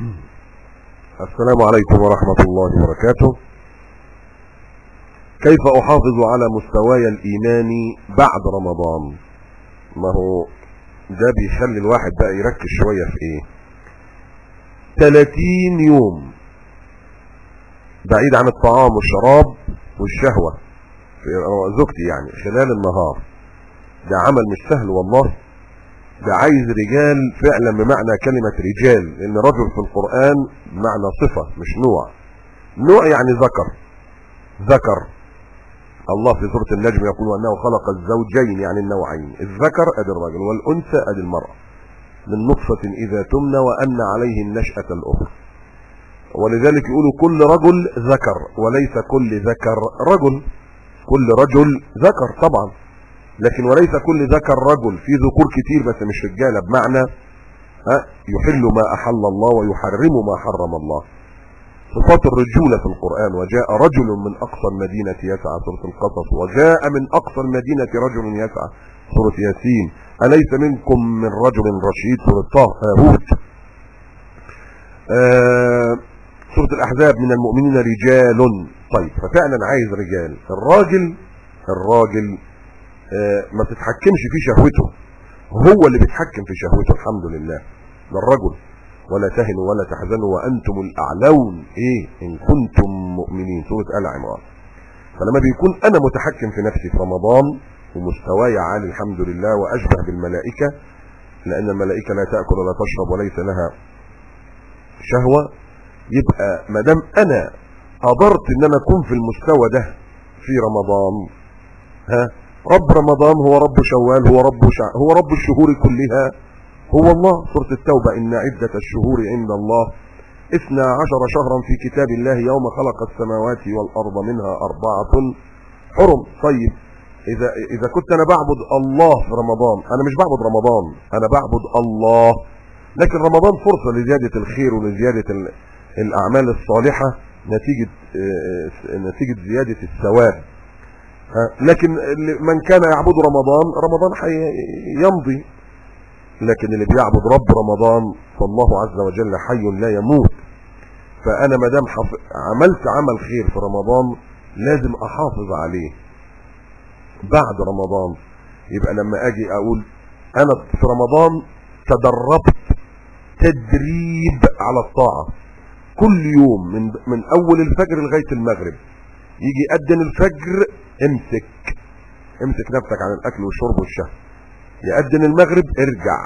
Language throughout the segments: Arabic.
السلام عليكم ورحمة الله وبركاته. كيف أحافظ على مستواي الإيماني بعد رمضان؟ ما هو ده بيخلي الواحد بقى يركز شوية في ايه. 30 يوم بعيد عن الطعام والشراب والشهوة في زوجتي يعني خلال النهار، ده عمل مش سهل والله. ده عايز رجال فعلا بمعنى كلمة رجال، لأن رجل في القرآن معنى صفة مش نوع. نوع يعني ذكر. الله في سورة النجم يقول أنه خلق الزوجين يعني النوعين، الذكر أدي الرجل والأنثى أدي المرأة، من نطفة إذا تمنى وأن عليه النشأة الأخرى. ولذلك يقولوا كل رجل ذكر وليس كل ذكر رجل. كل رجل ذكر طبعا، لكن وليس كل ذكر رجل. في ذكور كتير بس مش رجاله، بمعنى يحل ما أحل الله ويحرم ما حرم الله. صفات الرجولة في القرآن: وجاء رجل من أقصى المدينة يسعى سورة القصص، وجاء من أقصى المدينة رجل يسعى سورة ياسين، أليس منكم من رجل رشيد سورة طه هود. سورة الأحزاب: من المؤمنين رجال. طيب، ففعلا عايز رجال. الراجل ما تتحكمش في شهوته، هو اللي بيتحكم في شهوته. الحمد لله ده الرجل. ولا تهنوا ولا تحزنوا وأنتم الأعلون إن كنتم مؤمنين سورة آل عمران. فلما بيكون أنا متحكم في نفسي في رمضان ومستواي عالي الحمد لله وأشبه بالملائكة، لأن الملائكة لا تأكل ولا تشرب وليس لها شهوة، يبقى مادام أنا قدرت إن أنا أكون في المستوى ده في رمضان، رب رمضان هو رب شوال، هو رب الشهور كلها، هو الله. سورة التوبة: إن عدة الشهور عند الله 12 شهرا في كتاب الله يوم خلق السماوات والأرض منها 4 حرم. طيب، إذا كنت أنا بعبد الله في رمضان، أنا مش بعبد رمضان، أنا بعبد الله. لكن رمضان فرصة لزيادة الخير ولزيادة الأعمال الصالحة نتيجة زيادة الثواب. لكن من كان يعبد رمضان يمضي، لكن اللي بيعبد رب رمضان فالله عز وجل حي لا يموت. فأنا مدام عملت عمل خير في رمضان لازم أحافظ عليه بعد رمضان. يبقى لما أجي أقول أنا في رمضان تدربت تدريب على الطاعة، كل يوم من أول الفجر لغاية المغرب، يجي أذن الفجر امسك نفسك عن الأكل والشرب والشهوة. يأذن المغرب ارجع،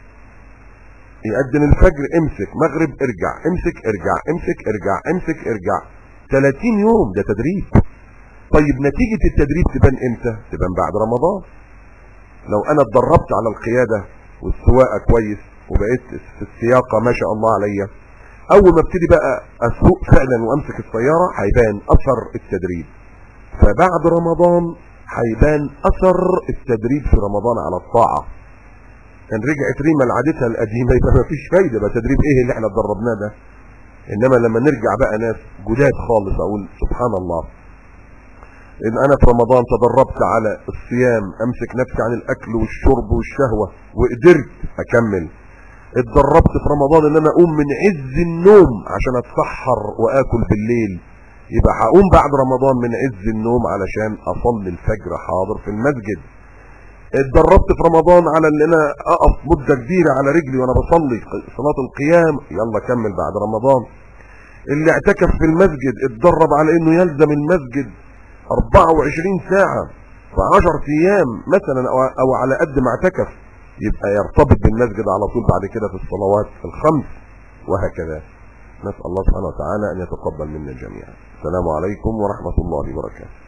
يأذن الفجر امسك، مغرب ارجع، امسك ارجع، امسك ارجع، امسك ارجع. 30 يوم ده تدريب. طيب نتيجة التدريب تبان امتى؟ تبان بعد رمضان. لو انا اتدربت على القيادة والسواقة كويس وبقيت في السياقة ما شاء الله عليا، اول ما ابتدي بقى اسوق فعلا وامسك السيارة هيبان اثر التدريب. فبعد رمضان هيبان اثر التدريب في رمضان على الطاعة. كان رجعت ريما لعادتها القديمة يبقى ما فيش فايدة، بقى تدريب ايه اللي احنا اتدربناه ده؟ انما لما نرجع بقى ناس جداد خالص اقول سبحان الله، ان انا في رمضان تدربت على الصيام، امسك نفسي عن الاكل والشرب والشهوة وقدرت اكمل. اتدربت في رمضان ان انا اقوم من عز النوم عشان اتسحر واكل بالليل، يبقى هقوم بعد رمضان من عز النوم علشان اصلي الفجر حاضر في المسجد. اتدربت في رمضان على ان انا اقف مدة كبيرة على رجلي وانا بصلي صلاة القيام، يلا كمل بعد رمضان. اللي اعتكف في المسجد اتدرب على انه يلزم المسجد 24 ساعة في 10 ايام مثلا او على قد ما اعتكف، يبقى يرتبط بالمسجد على طول بعد كده في الصلوات الخمس وهكذا. نسأل الله سبحانه وتعالى ان يتقبل منا جميعا. السلام عليكم ورحمة الله وبركاته.